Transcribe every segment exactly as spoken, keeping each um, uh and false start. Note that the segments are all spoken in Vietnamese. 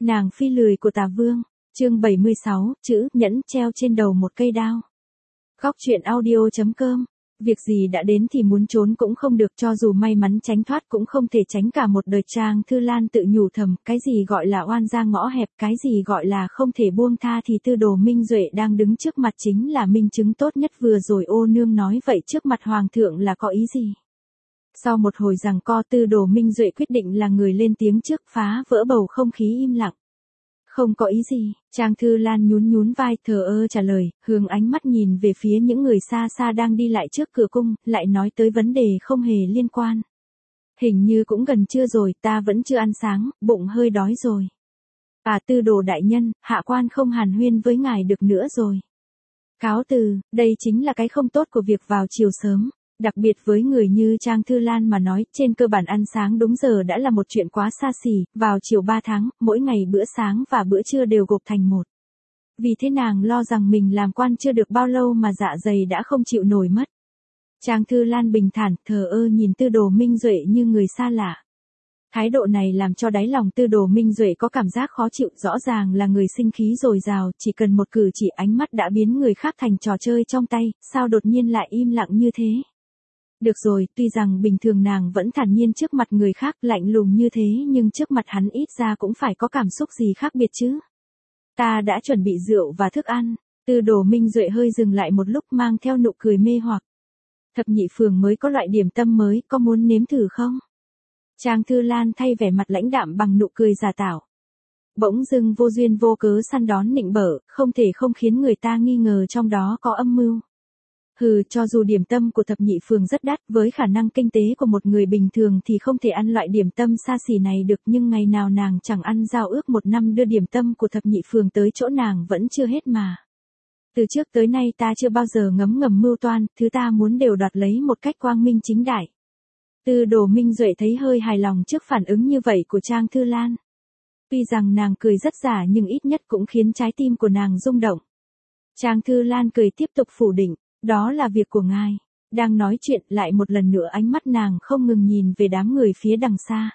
Nàng phi lười của Tà Vương, chương bảy mươi sáu, chữ nhẫn treo trên đầu một cây đao. Góc truyện audio chấm com. Việc gì đã đến thì muốn trốn cũng không được, cho dù may mắn tránh thoát cũng không thể tránh cả một đời. Trang Thư Lan tự nhủ thầm, cái gì gọi là oan gia ngõ hẹp, cái gì gọi là không thể buông tha thì Tư Đồ Minh Duệ đang đứng trước mặt chính là minh chứng tốt nhất. Vừa rồi ô nương nói vậy trước mặt hoàng thượng là có ý gì? Sau một hồi giằng co, Tư Đồ Minh Duệ quyết định là người lên tiếng trước, phá vỡ bầu không khí im lặng. Không có ý gì, Trang Thư Lan nhún nhún vai thờ ơ trả lời, hướng ánh mắt nhìn về phía những người xa xa đang đi lại trước cửa cung, lại nói tới vấn đề không hề liên quan. Hình như cũng gần trưa rồi, ta vẫn chưa ăn sáng, bụng hơi đói rồi. À, Tư Đồ đại nhân, hạ quan không hàn huyên với ngài được nữa rồi. Cáo từ, đây chính là cái không tốt của việc vào chiều sớm. Đặc biệt với người như Trang Thư Lan mà nói, trên cơ bản ăn sáng đúng giờ đã là một chuyện quá xa xỉ, vào chiều ba tháng, mỗi ngày bữa sáng và bữa trưa đều gộp thành một. Vì thế nàng lo rằng mình làm quan chưa được bao lâu mà dạ dày đã không chịu nổi mất. Trang Thư Lan bình thản, thờ ơ nhìn Tư Đồ Minh Duệ như người xa lạ. Thái độ này làm cho đáy lòng Tư Đồ Minh Duệ có cảm giác khó chịu, rõ ràng là người sinh khí dồi dào, chỉ cần một cử chỉ ánh mắt đã biến người khác thành trò chơi trong tay, sao đột nhiên lại im lặng như thế? Được rồi, tuy rằng bình thường nàng vẫn thản nhiên trước mặt người khác, lạnh lùng như thế, nhưng trước mặt hắn ít ra cũng phải có cảm xúc gì khác biệt chứ. Ta đã chuẩn bị rượu và thức ăn. Tư Đồ Minh Duệ hơi dừng lại một lúc, mang theo nụ cười mê hoặc. Thập nhị phường mới có loại điểm tâm mới, có muốn nếm thử không? Trang Thư Lan thay vẻ mặt lãnh đạm bằng nụ cười giả tạo. Bỗng dưng vô duyên vô cớ săn đón nịnh bợ, không thể không khiến người ta nghi ngờ trong đó có âm mưu. Hừ, cho dù điểm tâm của thập nhị phường rất đắt, với khả năng kinh tế của một người bình thường thì không thể ăn loại điểm tâm xa xỉ này được, nhưng ngày nào nàng chẳng ăn, giao ước một năm đưa điểm tâm của thập nhị phường tới chỗ nàng vẫn chưa hết mà. Từ trước tới nay ta chưa bao giờ ngấm ngầm mưu toan, thứ ta muốn đều đoạt lấy một cách quang minh chính đại. Tư Đồ Minh Duệ thấy hơi hài lòng trước phản ứng như vậy của Trang Thư Lan. Tuy rằng nàng cười rất giả nhưng ít nhất cũng khiến trái tim của nàng rung động. Trang Thư Lan cười tiếp tục phủ định. Đó là việc của ngài. Đang nói chuyện, lại một lần nữa ánh mắt nàng không ngừng nhìn về đám người phía đằng xa.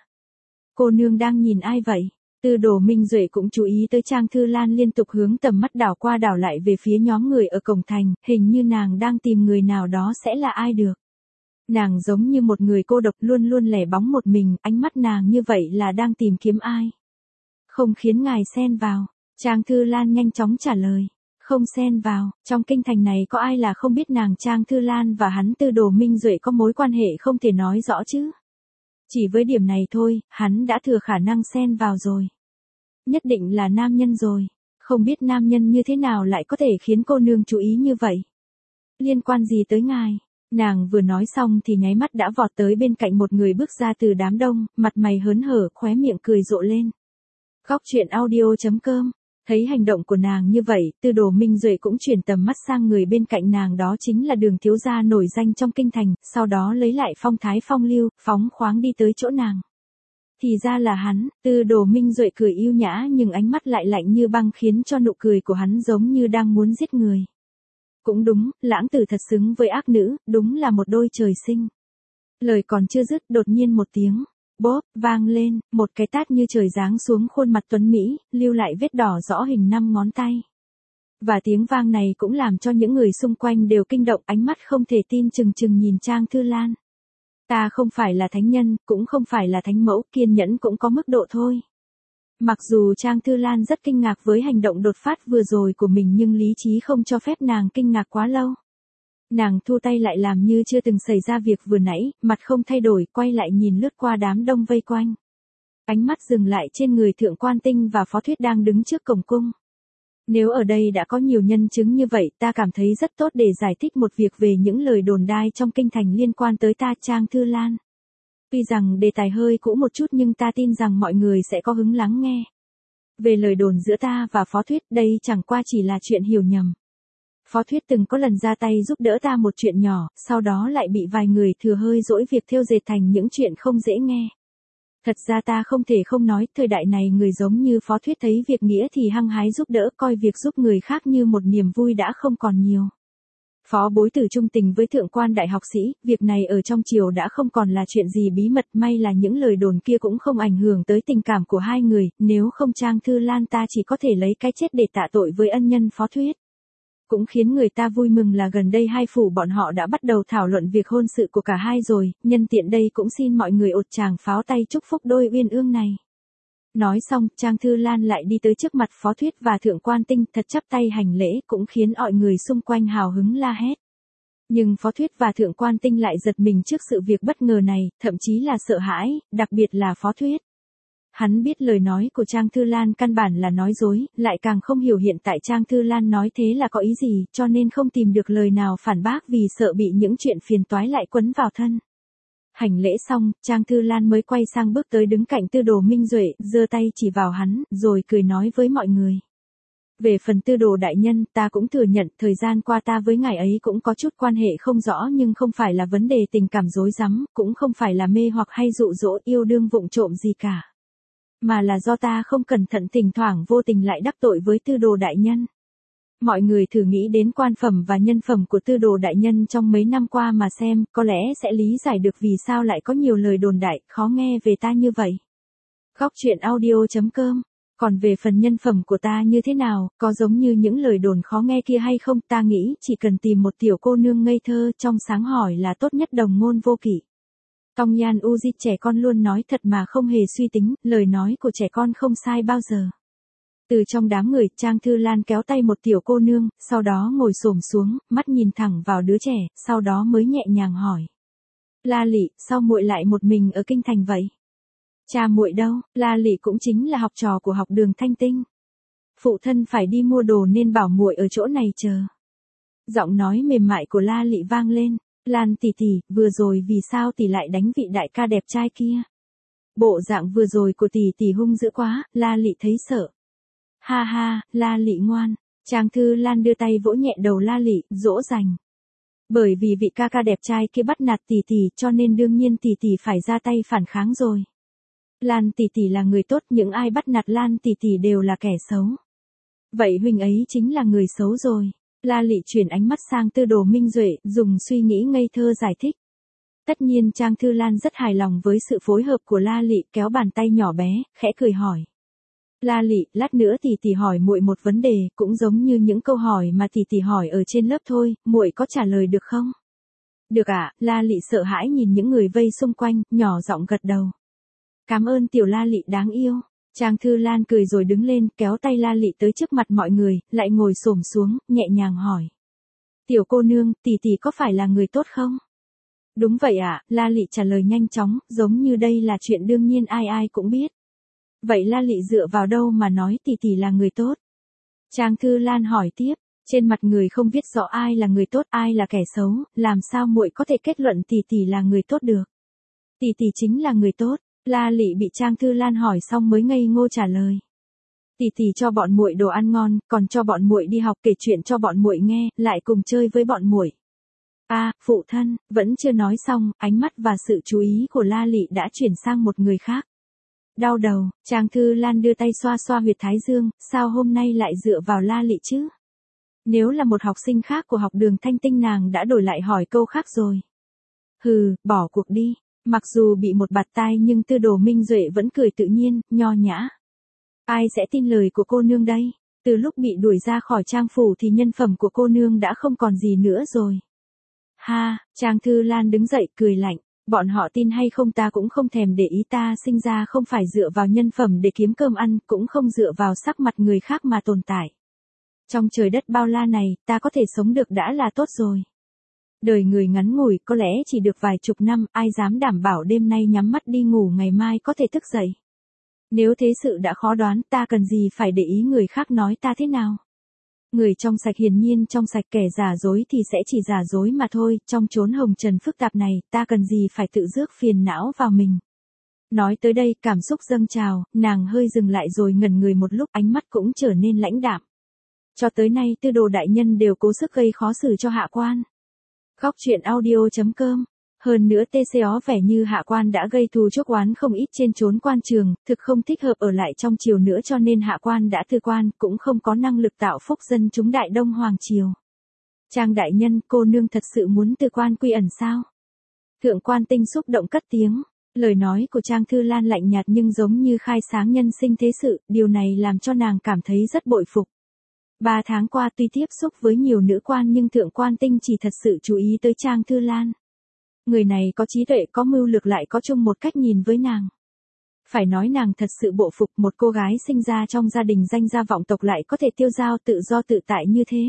Cô nương đang nhìn ai vậy? Tư Đồ Minh Duệ cũng chú ý tới Trang Thư Lan liên tục hướng tầm mắt đảo qua đảo lại về phía nhóm người ở cổng thành, hình như nàng đang tìm người nào đó, sẽ là ai được. Nàng giống như một người cô độc luôn luôn lẻ bóng một mình, ánh mắt nàng như vậy là đang tìm kiếm ai? Không khiến ngài xen vào. Trang Thư Lan nhanh chóng trả lời. Không xen vào, trong kinh thành này có ai là không biết nàng Trang Thư Lan và hắn Tư Đồ Minh Duệ có mối quan hệ không thể nói rõ chứ. Chỉ với điểm này thôi, hắn đã thừa khả năng xen vào rồi. Nhất định là nam nhân rồi, không biết nam nhân như thế nào lại có thể khiến cô nương chú ý như vậy. Liên quan gì tới ngài? Nàng vừa nói xong thì nháy mắt đã vọt tới bên cạnh một người bước ra từ đám đông, mặt mày hớn hở, khóe miệng cười rộ lên. Góc truyện audio chấm com. Thấy hành động của nàng như vậy, Tư Đồ Minh Duệ cũng chuyển tầm mắt sang người bên cạnh nàng, đó chính là Đường thiếu gia nổi danh trong kinh thành, sau đó lấy lại phong thái phong lưu, phóng khoáng đi tới chỗ nàng. Thì ra là hắn. Tư Đồ Minh Duệ cười yêu nhã nhưng ánh mắt lại lạnh như băng, khiến cho nụ cười của hắn giống như đang muốn giết người. Cũng đúng, lãng tử thật xứng với ác nữ, đúng là một đôi trời sinh. Lời còn chưa dứt, đột nhiên một tiếng bóp vang lên, một cái tát như trời giáng xuống khuôn mặt tuấn Mỹ, lưu lại vết đỏ rõ hình năm ngón tay. Và tiếng vang này cũng làm cho những người xung quanh đều kinh động, ánh mắt không thể tin chừng chừng nhìn Trang Thư Lan. Ta không phải là thánh nhân, cũng không phải là thánh mẫu, kiên nhẫn cũng có mức độ thôi. Mặc dù Trang Thư Lan rất kinh ngạc với hành động đột phát vừa rồi của mình, nhưng lý trí không cho phép nàng kinh ngạc quá lâu. Nàng thu tay lại làm như chưa từng xảy ra việc vừa nãy, mặt không thay đổi, quay lại nhìn lướt qua đám đông vây quanh. Ánh mắt dừng lại trên người Thượng Quan Tinh và Phó Thuyết đang đứng trước cổng cung. Nếu ở đây đã có nhiều nhân chứng như vậy, ta cảm thấy rất tốt để giải thích một việc về những lời đồn đai trong kinh thành liên quan tới ta Trang Thư Lan. Tuy rằng đề tài hơi cũ một chút nhưng ta tin rằng mọi người sẽ có hứng lắng nghe. Về lời đồn giữa ta và Phó Thuyết, đây chẳng qua chỉ là chuyện hiểu nhầm. Phó Thuyết từng có lần ra tay giúp đỡ ta một chuyện nhỏ, sau đó lại bị vài người thừa hơi dỗi việc thêu dệt thành những chuyện không dễ nghe. Thật ra ta không thể không nói, thời đại này người giống như Phó Thuyết thấy việc nghĩa thì hăng hái giúp đỡ, coi việc giúp người khác như một niềm vui đã không còn nhiều. Phó Bối Tử trung tình với thượng quan đại học sĩ, việc này ở trong triều đã không còn là chuyện gì bí mật, may là những lời đồn kia cũng không ảnh hưởng tới tình cảm của hai người, nếu không Trang Thư Lan ta chỉ có thể lấy cái chết để tạ tội với ân nhân Phó Thuyết. Cũng khiến người ta vui mừng là gần đây hai phủ bọn họ đã bắt đầu thảo luận việc hôn sự của cả hai rồi, nhân tiện đây cũng xin mọi người ột tràng pháo tay chúc phúc đôi uyên ương này. Nói xong, Trang Thư Lan lại đi tới trước mặt Phó Thuyết và Thượng Quan Tinh, thật chắp tay hành lễ, cũng khiến mọi người xung quanh hào hứng la hét. Nhưng Phó Thuyết và Thượng Quan Tinh lại giật mình trước sự việc bất ngờ này, thậm chí là sợ hãi, đặc biệt là Phó Thuyết. Hắn biết lời nói của Trang Thư Lan căn bản là nói dối, lại càng không hiểu hiện tại Trang Thư Lan nói thế là có ý gì, cho nên không tìm được lời nào phản bác vì sợ bị những chuyện phiền toái lại quấn vào thân. Hành lễ xong, Trang Thư Lan mới quay sang bước tới đứng cạnh Tư Đồ Minh Duệ, giơ tay chỉ vào hắn, rồi cười nói với mọi người. Về phần Tư Đồ đại nhân, ta cũng thừa nhận, thời gian qua ta với ngài ấy cũng có chút quan hệ không rõ nhưng không phải là vấn đề tình cảm rối rắm, cũng không phải là mê hoặc hay dụ dỗ yêu đương vụng trộm gì cả. Mà là do ta không cẩn thận thỉnh thoảng vô tình lại đắc tội với Tư Đồ đại nhân. Mọi người thử nghĩ đến quan phẩm và nhân phẩm của Tư Đồ đại nhân trong mấy năm qua mà xem, có lẽ sẽ lý giải được vì sao lại có nhiều lời đồn đại, khó nghe về ta như vậy. Góc truyện audio chấm com. Còn về phần nhân phẩm của ta như thế nào, có giống như những lời đồn khó nghe kia hay không, ta nghĩ chỉ cần tìm một tiểu cô nương ngây thơ trong sáng hỏi là tốt nhất, đồng ngôn vô kỵ. Tong Nhan Uzi, trẻ con luôn nói thật mà không hề suy tính, lời nói của trẻ con không sai bao giờ. Từ trong đám người, Trang Thư Lan kéo tay một tiểu cô nương, sau đó ngồi xổm xuống, mắt nhìn thẳng vào đứa trẻ, sau đó mới nhẹ nhàng hỏi. La Lị, sao muội lại một mình ở kinh thành vậy? Cha muội đâu? La Lị cũng chính là học trò của học đường Thanh Tinh. Phụ thân phải đi mua đồ nên bảo muội ở chỗ này chờ. Giọng nói mềm mại của La Lị vang lên. Lan tỷ tỷ, vừa rồi vì sao tỷ lại đánh vị đại ca đẹp trai kia? Bộ dạng vừa rồi của tỷ tỷ hung dữ quá, La Lị thấy sợ. Ha ha, La Lị ngoan. Trang Thư Lan đưa tay vỗ nhẹ đầu La Lị, dỗ dành. Bởi vì vị ca ca đẹp trai kia bắt nạt tỷ tỷ, cho nên đương nhiên tỷ tỷ phải ra tay phản kháng rồi. Lan tỷ tỷ là người tốt, những ai bắt nạt Lan tỷ tỷ đều là kẻ xấu. Vậy huynh ấy chính là người xấu rồi. La Lị chuyển ánh mắt sang Tư Đồ Minh Duệ, dùng suy nghĩ ngây thơ giải thích. Tất nhiên Trang Thư Lan rất hài lòng với sự phối hợp của La Lị, kéo bàn tay nhỏ bé, khẽ cười hỏi. La Lị, lát nữa tỷ tỷ hỏi muội một vấn đề, cũng giống như những câu hỏi mà tỷ tỷ hỏi ở trên lớp thôi, muội có trả lời được không? Được ạ, à, La Lị sợ hãi nhìn những người vây xung quanh, nhỏ giọng gật đầu. Cảm ơn tiểu La Lị đáng yêu. Trang Thư Lan cười rồi đứng lên, kéo tay La Lị tới trước mặt mọi người, lại ngồi xổm xuống, nhẹ nhàng hỏi. Tiểu cô nương, tỷ tỷ có phải là người tốt không? Đúng vậy ạ, à, La Lị trả lời nhanh chóng, giống như đây là chuyện đương nhiên ai ai cũng biết. Vậy La Lị dựa vào đâu mà nói tỷ tỷ là người tốt? Trang Thư Lan hỏi tiếp, trên mặt người không viết rõ ai là người tốt ai là kẻ xấu, làm sao muội có thể kết luận tỷ tỷ là người tốt được? Tỷ tỷ chính là người tốt. La Lị bị Trang Thư Lan hỏi xong mới ngây ngô trả lời. Tỷ tỷ cho bọn muội đồ ăn ngon, còn cho bọn muội đi học, kể chuyện cho bọn muội nghe, lại cùng chơi với bọn muội. A, à, phụ thân, vẫn chưa nói xong, ánh mắt và sự chú ý của La Lị đã chuyển sang một người khác. Đau đầu, Trang Thư Lan đưa tay xoa xoa huyệt thái dương, sao hôm nay lại dựa vào La Lị chứ? Nếu là một học sinh khác của học đường Thanh Tinh nàng đã đổi lại hỏi câu khác rồi. Hừ, bỏ cuộc đi. Mặc dù bị một bạt tai nhưng Tư Đồ Minh Duệ vẫn cười tự nhiên, nho nhã. Ai sẽ tin lời của cô nương đây? Từ lúc bị đuổi ra khỏi trang phủ thì nhân phẩm của cô nương đã không còn gì nữa rồi. Ha, Trang Thư Lan đứng dậy cười lạnh. Bọn họ tin hay không ta cũng không thèm để ý, ta sinh ra không phải dựa vào nhân phẩm để kiếm cơm ăn, cũng không dựa vào sắc mặt người khác mà tồn tại. Trong trời đất bao la này, ta có thể sống được đã là tốt rồi. Đời người ngắn ngủi, có lẽ chỉ được vài chục năm, ai dám đảm bảo đêm nay nhắm mắt đi ngủ ngày mai có thể thức dậy. Nếu thế sự đã khó đoán, ta cần gì phải để ý người khác nói ta thế nào. Người trong sạch hiển nhiên trong sạch, kẻ giả dối thì sẽ chỉ giả dối mà thôi, trong chốn hồng trần phức tạp này, ta cần gì phải tự rước phiền não vào mình. Nói tới đây, cảm xúc dâng trào, nàng hơi dừng lại rồi ngẩn người một lúc, ánh mắt cũng trở nên lãnh đạm. Cho tới nay Tư Đồ đại nhân đều cố sức gây khó xử cho hạ quan. Góc truyện audio chấm com. Hơn nữa tê xê ó vẻ như hạ quan đã gây thù chuốc oán không ít trên chốn quan trường, thực không thích hợp ở lại trong triều nữa cho nên hạ quan đã thư quan, cũng không có năng lực tạo phúc dân chúng Đại Đông Hoàng triều. Trang đại nhân, cô nương thật sự muốn từ quan quy ẩn sao? Thượng quan Tinh xúc động cất tiếng. Lời nói của Trang Thư Lan lạnh nhạt nhưng giống như khai sáng nhân sinh thế sự, điều này làm cho nàng cảm thấy rất bội phục. Ba tháng qua tuy tiếp xúc với nhiều nữ quan nhưng Thượng quan Tinh chỉ thật sự chú ý tới Trang Thư Lan. Người này có trí tuệ, có mưu lược, lại có chung một cách nhìn với nàng. Phải nói nàng thật sự bộ phục, một cô gái sinh ra trong gia đình danh gia vọng tộc lại có thể tiêu dao tự do tự tại như thế.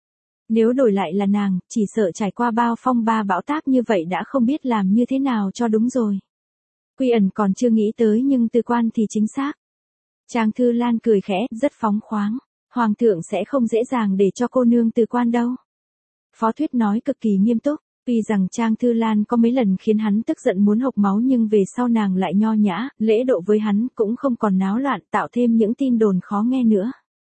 Nếu đổi lại là nàng, chỉ sợ trải qua bao phong ba bão táp như vậy đã không biết làm như thế nào cho đúng rồi. Quy ẩn còn chưa nghĩ tới nhưng từ quan thì chính xác. Trang Thư Lan cười khẽ, rất phóng khoáng. Hoàng thượng sẽ không dễ dàng để cho cô nương từ quan đâu. Phó Thuyết nói cực kỳ nghiêm túc. Tuy rằng Trang Thư Lan có mấy lần khiến hắn tức giận muốn hộc máu nhưng về sau nàng lại nho nhã, lễ độ với hắn, cũng không còn náo loạn tạo thêm những tin đồn khó nghe nữa.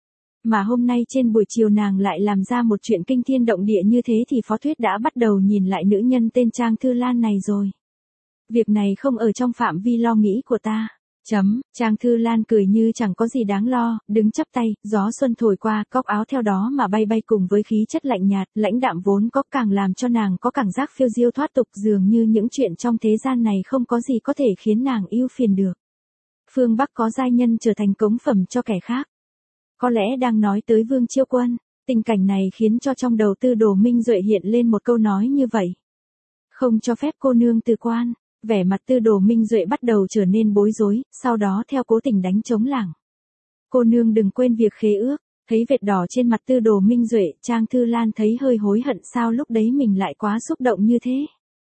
Mà hôm nay trên buổi chiều nàng lại làm ra một chuyện kinh thiên động địa như thế thì Phó Thuyết đã bắt đầu nhìn lại nữ nhân tên Trang Thư Lan này rồi. Việc này không ở trong phạm vi lo nghĩ của ta. Chấm, Trang Thư Lan cười như chẳng có gì đáng lo, đứng chắp tay, gió xuân thổi qua, cóc áo theo đó mà bay bay cùng với khí chất lạnh nhạt, lãnh đạm vốn có càng làm cho nàng có cảm giác phiêu diêu thoát tục, dường như những chuyện trong thế gian này không có gì có thể khiến nàng ưu phiền được. Phương Bắc có giai nhân trở thành cống phẩm cho kẻ khác. Có lẽ đang nói tới Vương Chiêu Quân, tình cảnh này khiến cho trong đầu Tư Đồ Minh Duệ hiện lên một câu nói như vậy. Không cho phép cô nương từ quan. Vẻ mặt Tư Đồ Minh Duệ bắt đầu trở nên bối rối, sau đó theo cố tình đánh trống lảng. Cô nương đừng quên việc khế ước. Thấy vệt đỏ trên mặt Tư Đồ Minh Duệ, Trang Thư Lan thấy hơi hối hận sao lúc đấy mình lại quá xúc động như thế.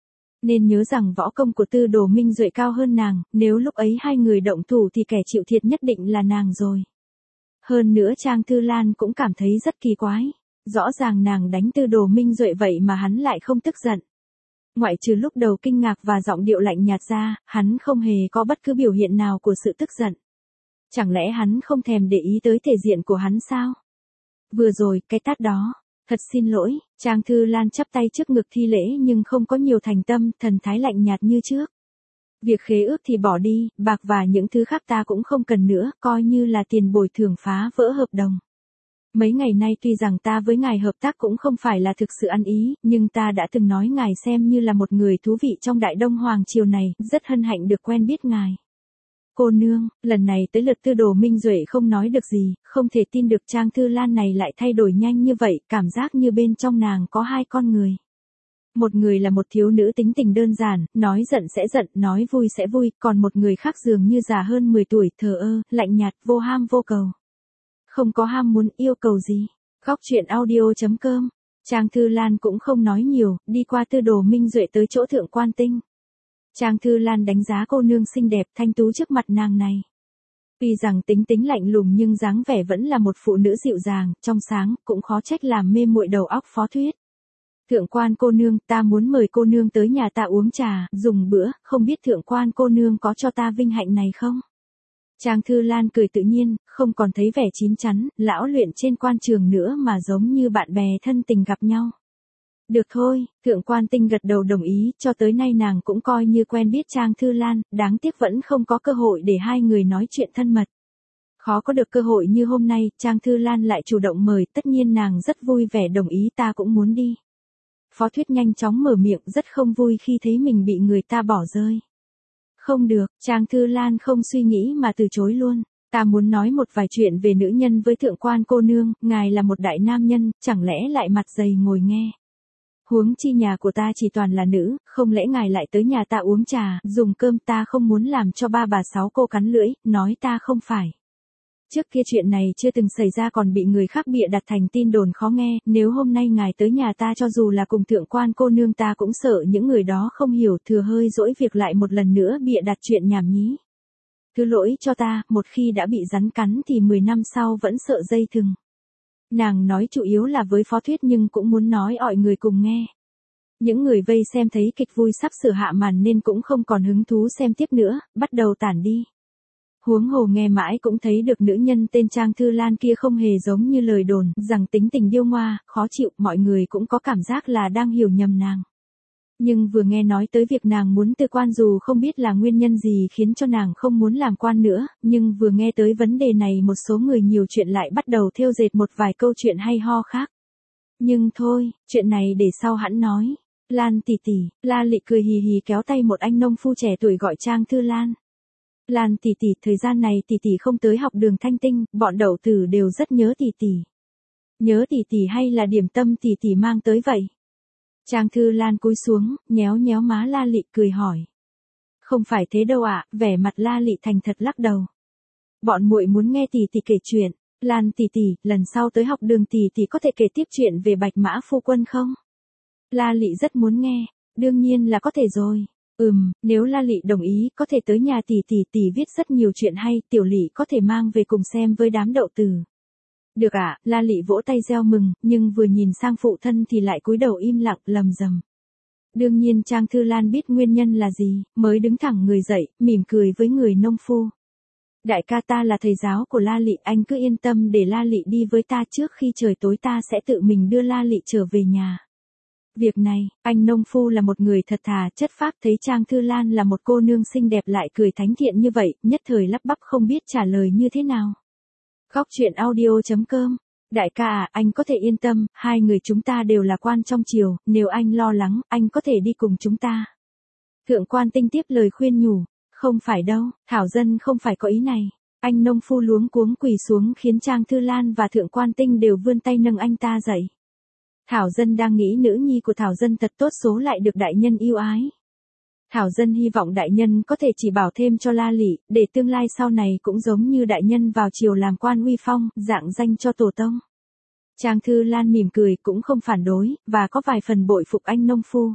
Nên nhớ rằng võ công của Tư Đồ Minh Duệ cao hơn nàng, nếu lúc ấy hai người động thủ thì kẻ chịu thiệt nhất định là nàng rồi. Hơn nữa Trang Thư Lan cũng cảm thấy rất kỳ quái. Rõ ràng nàng đánh Tư Đồ Minh Duệ vậy mà hắn lại không tức giận. Ngoại trừ lúc đầu kinh ngạc và giọng điệu lạnh nhạt ra, hắn không hề có bất cứ biểu hiện nào của sự tức giận. Chẳng lẽ hắn không thèm để ý tới thể diện của hắn sao? Vừa rồi, cái tát đó. Thật xin lỗi, Trang Thư Lan chắp tay trước ngực thi lễ nhưng không có nhiều thành tâm, thần thái lạnh nhạt như trước. Việc khế ước thì bỏ đi, bạc và những thứ khác ta cũng không cần nữa, coi như là tiền bồi thường phá vỡ hợp đồng. Mấy ngày nay tuy rằng ta với ngài hợp tác cũng không phải là thực sự ăn ý, nhưng ta đã từng nói ngài xem như là một người thú vị trong Đại Đông Hoàng triều này, rất hân hạnh được quen biết ngài. Cô nương, lần này tới lượt Tư Đồ Minh Duệ không nói được gì, không thể tin được Trang Thư Lan này lại thay đổi nhanh như vậy, cảm giác như bên trong nàng có hai con người. Một người là một thiếu nữ tính tình đơn giản, nói giận sẽ giận, nói vui sẽ vui, còn một người khác dường như già hơn mười tuổi, thờ ơ, lạnh nhạt, vô ham vô cầu. Không có ham muốn yêu cầu gì. Góc truyện audio chấm com. Trang Thư Lan cũng không nói nhiều, đi qua Tư Đồ Minh Duệ tới chỗ Thượng quan Tinh. Trang Thư Lan đánh giá cô nương xinh đẹp thanh tú trước mặt nàng này. Tuy rằng tính tính lạnh lùng nhưng dáng vẻ vẫn là một phụ nữ dịu dàng, trong sáng, cũng khó trách làm mê muội đầu óc Phó Thuyết. Thượng quan cô nương, ta muốn mời cô nương tới nhà ta uống trà, dùng bữa, không biết thượng quan cô nương có cho ta vinh hạnh này không? Trang Thư Lan cười tự nhiên, không còn thấy vẻ chín chắn, lão luyện trên quan trường nữa mà giống như bạn bè thân tình gặp nhau. Được thôi, Thượng quan Tinh gật đầu đồng ý, cho tới nay nàng cũng coi như quen biết Trang Thư Lan, đáng tiếc vẫn không có cơ hội để hai người nói chuyện thân mật. Khó có được cơ hội như hôm nay, Trang Thư Lan lại chủ động mời, tất nhiên nàng rất vui vẻ đồng ý, ta cũng muốn đi. Phó Thuyết nhanh chóng mở miệng, rất không vui khi thấy mình bị người ta bỏ rơi. Không được, Trang Thư Lan không suy nghĩ mà từ chối luôn. Ta muốn nói một vài chuyện về nữ nhân với thượng quan cô nương, ngài là một đại nam nhân, chẳng lẽ lại mặt dày ngồi nghe. Huống chi nhà của ta chỉ toàn là nữ, không lẽ ngài lại tới nhà ta uống trà, dùng cơm, ta không muốn làm cho ba bà sáu cô cắn lưỡi, nói ta không phải. Trước kia chuyện này chưa từng xảy ra còn bị người khác bịa đặt thành tin đồn khó nghe, nếu hôm nay ngài tới nhà ta cho dù là cùng thượng quan cô nương ta cũng sợ những người đó không hiểu, thừa hơi dỗi việc lại một lần nữa bịa đặt chuyện nhảm nhí. Thứ lỗi cho ta, một khi đã bị rắn cắn thì mười năm sau vẫn sợ dây thừng. Nàng nói chủ yếu là với Phó Thuyết nhưng cũng muốn nói ọi người cùng nghe. Những người vây xem thấy kịch vui sắp sửa hạ màn nên cũng không còn hứng thú xem tiếp nữa, bắt đầu tản đi. Huống hồ nghe mãi cũng thấy được nữ nhân tên Trang Thư Lan kia không hề giống như lời đồn, rằng tính tình điêu ngoa, khó chịu, mọi người cũng có cảm giác là đang hiểu nhầm nàng. Nhưng vừa nghe nói tới việc nàng muốn từ quan dù không biết là nguyên nhân gì khiến cho nàng không muốn làm quan nữa, nhưng vừa nghe tới vấn đề này một số người nhiều chuyện lại bắt đầu thêu dệt một vài câu chuyện hay ho khác. Nhưng thôi, chuyện này để sau hẵng nói. Lan tỷ tỷ, La Lị cười hì hì kéo tay một anh nông phu trẻ tuổi gọi Trang Thư Lan. Lan tỷ tỷ, thời gian này tỷ tỷ không tới học đường Thanh Tinh, bọn đậu tử đều rất nhớ tỷ tỷ. Nhớ tỷ tỷ hay là điểm tâm tỷ tỷ mang tới vậy? Trang Thư Lan cúi xuống, nhéo nhéo má La Lị cười hỏi. Không phải thế đâu ạ, vẻ mặt La Lị thành thật lắc đầu. Bọn muội muốn nghe tỷ tỷ kể chuyện. Lan tỷ tỷ, lần sau tới học đường tỷ tỷ có thể kể tiếp chuyện về Bạch Mã phu quân không? La Lị rất muốn nghe, đương nhiên là có thể rồi. Ừm, nếu La Lị đồng ý, có thể tới nhà tỷ tỷ tỷ viết rất nhiều chuyện hay, tiểu Lị có thể mang về cùng xem với đám đậu tử. Được ạ, à, La Lị vỗ tay reo mừng, nhưng vừa nhìn sang phụ thân thì lại cúi đầu im lặng, lầm rầm. Đương nhiên Trang Thư Lan biết nguyên nhân là gì, mới đứng thẳng người dậy, mỉm cười với người nông phu. Đại ca, ta là thầy giáo của La Lị, anh cứ yên tâm để La Lị đi với ta, trước khi trời tối ta sẽ tự mình đưa La Lị trở về nhà. Việc này, anh nông phu là một người thật thà, chất phác, thấy Trang Thư Lan là một cô nương xinh đẹp lại cười thánh thiện như vậy, nhất thời lắp bắp không biết trả lời như thế nào. Góc truyện audio chấm com. Đại ca à, anh có thể yên tâm, hai người chúng ta đều là quan trong triều, nếu anh lo lắng, anh có thể đi cùng chúng ta. Thượng Quan Tinh tiếp lời khuyên nhủ. Không phải đâu, Thảo Dân không phải có ý này. Anh nông phu luống cuống quỳ xuống khiến Trang Thư Lan và Thượng Quan Tinh đều vươn tay nâng anh ta dậy. Thảo Dân đang nghĩ nữ nhi của Thảo Dân thật tốt số lại được đại nhân yêu ái. Thảo Dân hy vọng đại nhân có thể chỉ bảo thêm cho La Lị, để tương lai sau này cũng giống như đại nhân vào triều làm quan uy phong, dạng danh cho tổ tông. Trang Thư Lan mỉm cười cũng không phản đối, và có vài phần bội phục anh nông phu.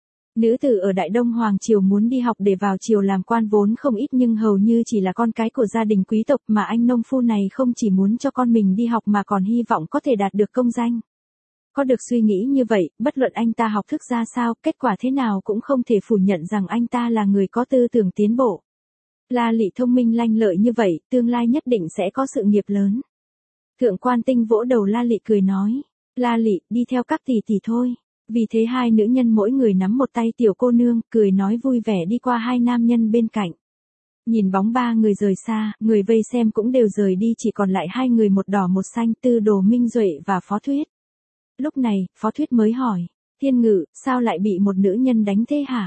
Nữ tử ở Đại Đông Hoàng Triều muốn đi học để vào triều làm quan vốn không ít, nhưng hầu như chỉ là con cái của gia đình quý tộc, mà anh nông phu này không chỉ muốn cho con mình đi học mà còn hy vọng có thể đạt được công danh. Có được suy nghĩ như vậy, bất luận anh ta học thức ra sao, kết quả thế nào cũng không thể phủ nhận rằng anh ta là người có tư tưởng tiến bộ. La Lị thông minh lanh lợi như vậy, tương lai nhất định sẽ có sự nghiệp lớn. Thượng Quan Tinh vỗ đầu La Lị cười nói, La Lị, đi theo các tỷ tỷ thôi. Vì thế hai nữ nhân mỗi người nắm một tay tiểu cô nương, cười nói vui vẻ đi qua hai nam nhân bên cạnh. Nhìn bóng ba người rời xa, người vây xem cũng đều rời đi, chỉ còn lại hai người một đỏ một xanh, Tư Đồ Minh Duệ và Phó Thuyết. Lúc này, Phó Thuyết mới hỏi, Thiên Ngự, sao lại bị một nữ nhân đánh thế hả?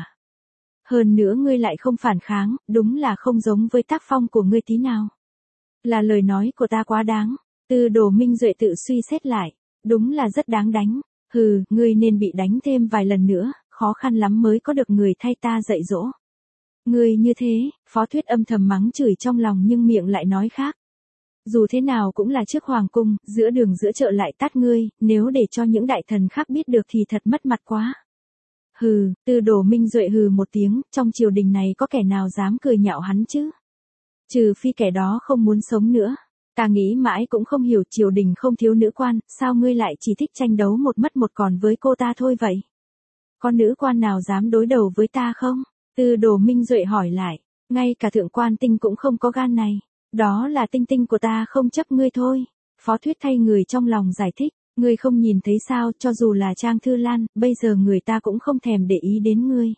Hơn nữa ngươi lại không phản kháng, đúng là không giống với tác phong của ngươi tí nào. Là lời nói của ta quá đáng. Tư Đồ Minh Duệ tự suy xét lại, đúng là rất đáng đánh. Hừ, ngươi nên bị đánh thêm vài lần nữa, khó khăn lắm mới có được người thay ta dạy dỗ. Ngươi như thế, Phó Thuyết âm thầm mắng chửi trong lòng nhưng miệng lại nói khác. Dù thế nào cũng là trước hoàng cung, giữa đường giữa chợ lại tát ngươi, nếu để cho những đại thần khác biết được thì thật mất mặt quá. Hừ, Tư Đồ Minh Duệ hừ một tiếng, trong triều đình này có kẻ nào dám cười nhạo hắn chứ? Trừ phi kẻ đó không muốn sống nữa. Ta nghĩ mãi cũng không hiểu, triều đình không thiếu nữ quan, sao ngươi lại chỉ thích tranh đấu một mất một còn với cô ta thôi vậy? Có nữ quan nào dám đối đầu với ta không? Tư Đồ Minh Duệ hỏi lại, ngay cả Thượng Quan Tinh cũng không có gan này. Đó là Tinh Tinh của ta không chấp ngươi thôi. Phó Thuyết thay người trong lòng giải thích, ngươi không nhìn thấy sao, cho dù là Trang Thư Lan, bây giờ người ta cũng không thèm để ý đến ngươi.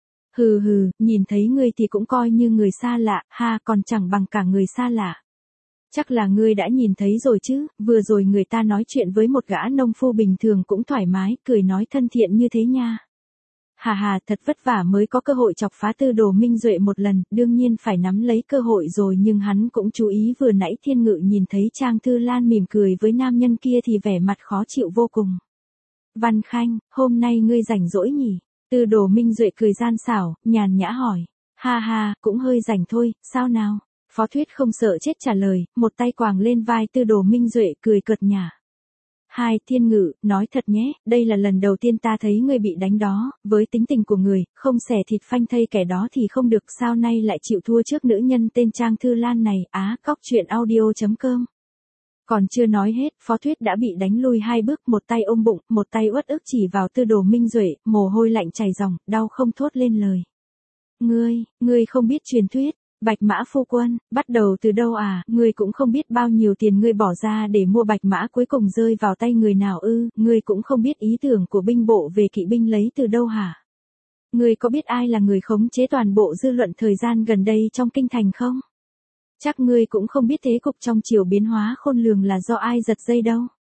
Hừ hừ, nhìn thấy ngươi thì cũng coi như người xa lạ, ha, còn chẳng bằng cả người xa lạ. Chắc là ngươi đã nhìn thấy rồi chứ, vừa rồi người ta nói chuyện với một gã nông phu bình thường cũng thoải mái, cười nói thân thiện như thế nha. Hà hà, thật vất vả mới có cơ hội chọc phá Tư Đồ Minh Duệ một lần, đương nhiên phải nắm lấy cơ hội rồi, nhưng hắn cũng chú ý vừa nãy Thiên Ngự nhìn thấy Trang Thư Lan mỉm cười với nam nhân kia thì vẻ mặt khó chịu vô cùng. Văn Khanh, hôm nay ngươi rảnh rỗi nhỉ? Tư Đồ Minh Duệ cười gian xảo, nhàn nhã hỏi. Ha ha, cũng hơi rảnh thôi, sao nào? Phó Thuyết không sợ chết trả lời, một tay quàng lên vai Tư Đồ Minh Duệ cười cợt nhả. Hai, Thiên Ngự, nói thật nhé, đây là lần đầu tiên ta thấy ngươi bị đánh đó, với tính tình của người, không xẻ thịt phanh thây kẻ đó thì không được, sao nay lại chịu thua trước nữ nhân tên Trang Thư Lan này, á, cóc truyện audio chấm com. Còn chưa nói hết, Phó Thuyết đã bị đánh lui hai bước, một tay ôm bụng, một tay uất ức chỉ vào Tư Đồ Minh Duệ, mồ hôi lạnh chảy ròng, đau không thốt lên lời. Ngươi, ngươi không biết truyền thuyết. Bạch Mã phu quân, bắt đầu từ đâu à, ngươi cũng không biết bao nhiêu tiền ngươi bỏ ra để mua Bạch Mã cuối cùng rơi vào tay người nào ư, ngươi cũng không biết ý tưởng của binh bộ về kỵ binh lấy từ đâu hả? Ngươi có biết ai là người khống chế toàn bộ dư luận thời gian gần đây trong kinh thành không? Chắc ngươi cũng không biết thế cục trong triều biến hóa khôn lường là do ai giật dây đâu.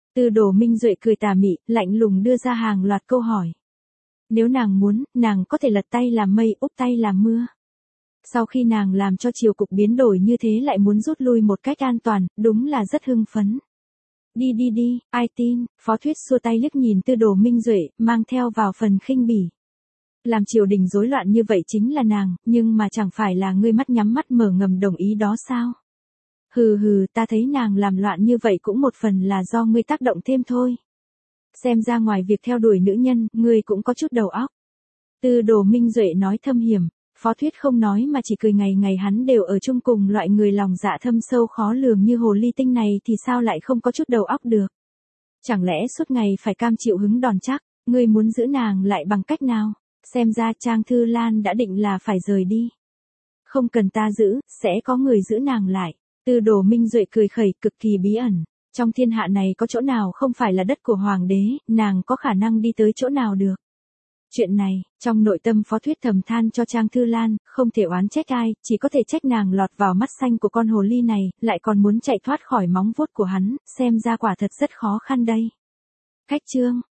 Tư Đồ Minh Duệ cười tà mị, lạnh lùng đưa ra hàng loạt câu hỏi. Nếu nàng muốn, nàng có thể lật tay làm mây úp tay làm mưa. Sau khi nàng làm cho triều cục biến đổi như thế lại muốn rút lui một cách an toàn, đúng là rất hưng phấn. Đi đi đi, ai tin, Phó Thuyết xua tay liếc nhìn Tư Đồ Minh Duệ, mang theo vào phần khinh bỉ. Làm triều đình rối loạn như vậy chính là nàng, nhưng mà chẳng phải là ngươi mắt nhắm mắt mở ngầm đồng ý đó sao? Hừ hừ, ta thấy nàng làm loạn như vậy cũng một phần là do ngươi tác động thêm thôi. Xem ra ngoài việc theo đuổi nữ nhân, ngươi cũng có chút đầu óc. Tư Đồ Minh Duệ nói thâm hiểm, Phó Thuyết không nói mà chỉ cười, ngày ngày hắn đều ở chung cùng loại người lòng dạ thâm sâu khó lường như hồ ly tinh này thì sao lại không có chút đầu óc được. Chẳng lẽ suốt ngày phải cam chịu hứng đòn chắc, ngươi muốn giữ nàng lại bằng cách nào? Xem ra Trang Thư Lan đã định là phải rời đi. Không cần ta giữ, sẽ có người giữ nàng lại. Tư Đồ Minh Duệ cười khẩy, cực kỳ bí ẩn. Trong thiên hạ này có chỗ nào không phải là đất của hoàng đế, nàng có khả năng đi tới chỗ nào được. Chuyện này, trong nội tâm Phó Thuyết thầm than cho Trang Thư Lan, không thể oán trách ai, chỉ có thể trách nàng lọt vào mắt xanh của con hồ ly này, lại còn muốn chạy thoát khỏi móng vuốt của hắn, xem ra quả thật rất khó khăn đây. Khách chương